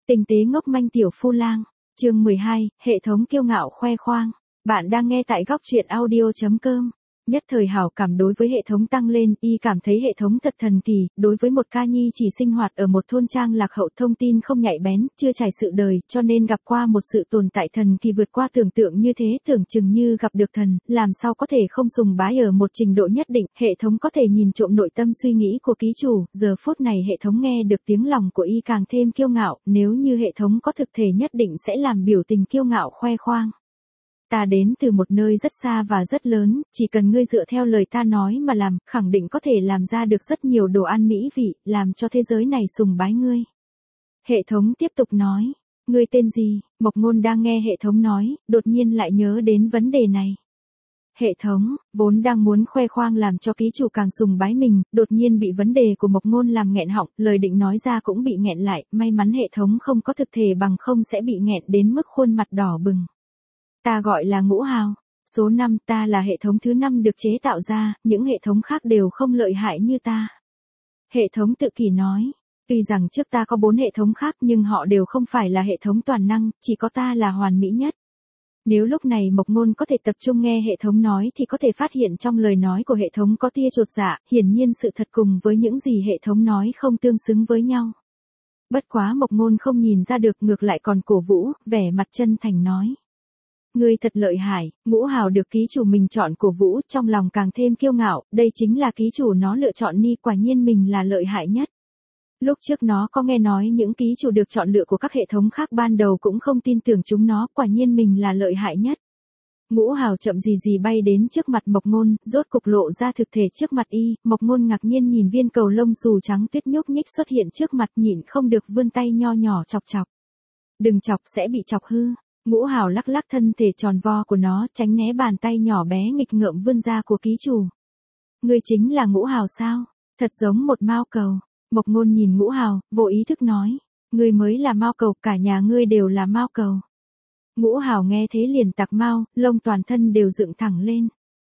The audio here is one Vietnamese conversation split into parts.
Tinh tế ngốc manh tiểu phu lang, chương 12, hệ thống kiêu ngạo khoe khoang. Bạn đang nghe tại góc truyện audio.com. Nhất thời hảo cảm đối với hệ thống tăng lên, y cảm thấy hệ thống thật thần kỳ, đối với một ca nhi chỉ sinh hoạt ở một thôn trang lạc hậu, thông tin không nhạy bén, chưa trải sự đời, cho nên gặp qua một sự tồn tại thần kỳ vượt qua tưởng tượng như thế, tưởng chừng như gặp được thần, làm sao có thể không sùng bái ở một trình độ nhất định, hệ thống có thể nhìn trộm nội tâm suy nghĩ của ký chủ, giờ phút này hệ thống nghe được tiếng lòng của y càng thêm kiêu ngạo, nếu như hệ thống có thực thể nhất định sẽ làm biểu tình kiêu ngạo khoe khoang. Ta đến từ một nơi rất xa và rất lớn, chỉ cần ngươi dựa theo lời ta nói mà làm, khẳng định có thể làm ra được rất nhiều đồ ăn mỹ vị, làm cho thế giới này sùng bái ngươi. Hệ thống tiếp tục nói, ngươi tên gì? Mộc Ngôn đang nghe hệ thống nói, đột nhiên lại nhớ đến vấn đề này. Hệ thống, vốn đang muốn khoe khoang làm cho ký chủ càng sùng bái mình, đột nhiên bị vấn đề của Mộc Ngôn làm nghẹn họng, lời định nói ra cũng bị nghẹn lại, may mắn hệ thống không có thực thể bằng không sẽ bị nghẹn đến mức khuôn mặt đỏ bừng. Ta gọi là Ngũ Hào, số 5, ta là hệ thống thứ 5 được chế tạo ra, những hệ thống khác đều không lợi hại như ta. Hệ thống tự kỷ nói, tuy rằng trước ta có 4 hệ thống khác nhưng họ đều không phải là hệ thống toàn năng, chỉ có ta là hoàn mỹ nhất. Nếu lúc này Mộc Ngôn có thể tập trung nghe hệ thống nói thì có thể phát hiện trong lời nói của hệ thống có tia chột dạ, hiển nhiên sự thật cùng với những gì hệ thống nói không tương xứng với nhau. Bất quá Mộc Ngôn không nhìn ra được, ngược lại còn cổ vũ, vẻ mặt chân thành nói. Ngươi thật lợi hại, Ngũ Hào được ký chủ mình chọn cổ vũ, trong lòng càng thêm kiêu ngạo, đây chính là ký chủ nó lựa chọn ni, quả nhiên mình là lợi hại nhất. Lúc trước nó có nghe nói những ký chủ được chọn lựa của các hệ thống khác ban đầu cũng không tin tưởng chúng nó, quả nhiên mình là lợi hại nhất. Ngũ Hào chậm gì gì bay đến trước mặt Mộc Ngôn, rốt cục lộ ra thực thể trước mặt y, Mộc Ngôn ngạc nhiên nhìn viên cầu lông xù trắng tuyết nhúc nhích xuất hiện trước mặt, nhịn không được vươn tay nho nhỏ chọc chọc. Đừng chọc sẽ bị chọc hư. Ngũ Hào lắc lắc thân thể tròn vo của nó, tránh né bàn tay nhỏ bé nghịch ngợm vươn ra của ký chủ. Ngươi chính là Ngũ Hào sao? Thật giống một mao cầu. Mộc Ngôn nhìn Ngũ Hào, vô ý thức nói. Ngươi mới là mao cầu, cả nhà ngươi đều là mao cầu. Ngũ Hào nghe thế liền tạc mao, lông toàn thân đều dựng thẳng lên.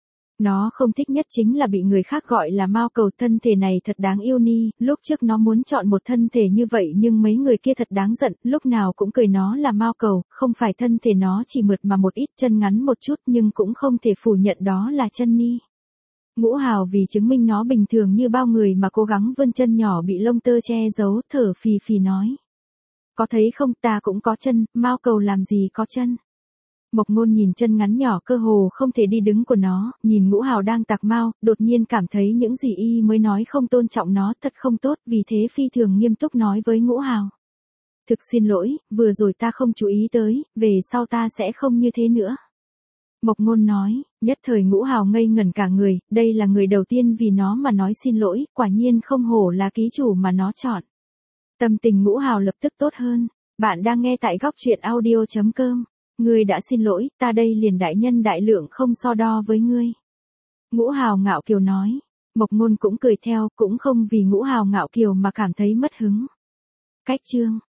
Nó không thích nhất chính là bị người khác gọi là mao cầu, thân thể này thật đáng yêu ni, lúc trước nó muốn chọn một thân thể như vậy nhưng mấy người kia thật đáng giận, lúc nào cũng cười nó là mao cầu, không phải thân thể nó chỉ mượt mà một ít, chân ngắn một chút nhưng cũng không thể phủ nhận đó là chân ni. Ngũ Hào vì chứng minh nó bình thường như bao người mà cố gắng vươn chân nhỏ bị lông tơ che giấu, thở phì phì nói. Có thấy không, ta cũng có chân, mao cầu làm gì có chân. Mộc Ngôn nhìn chân ngắn nhỏ cơ hồ không thể đi đứng của nó, nhìn Ngũ Hào đang tạc mao, đột nhiên cảm thấy những gì y mới nói không tôn trọng nó, thật không tốt, vì thế phi thường nghiêm túc nói với Ngũ Hào. Thực xin lỗi, vừa rồi ta không chú ý tới, về sau ta sẽ không như thế nữa. Mộc Ngôn nói, nhất thời Ngũ Hào ngây ngẩn cả người, đây là người đầu tiên vì nó mà nói xin lỗi, quả nhiên không hổ là ký chủ mà nó chọn. Tâm tình Ngũ Hào lập tức tốt hơn. Bạn đang nghe tại góc truyện audio.com. Ngươi đã xin lỗi, ta đây liền đại nhân đại lượng không so đo với ngươi. Ngũ Hào ngạo kiều nói. Mộc Ngôn cũng cười theo, cũng không vì Ngũ Hào ngạo kiều mà cảm thấy mất hứng. Cách chương,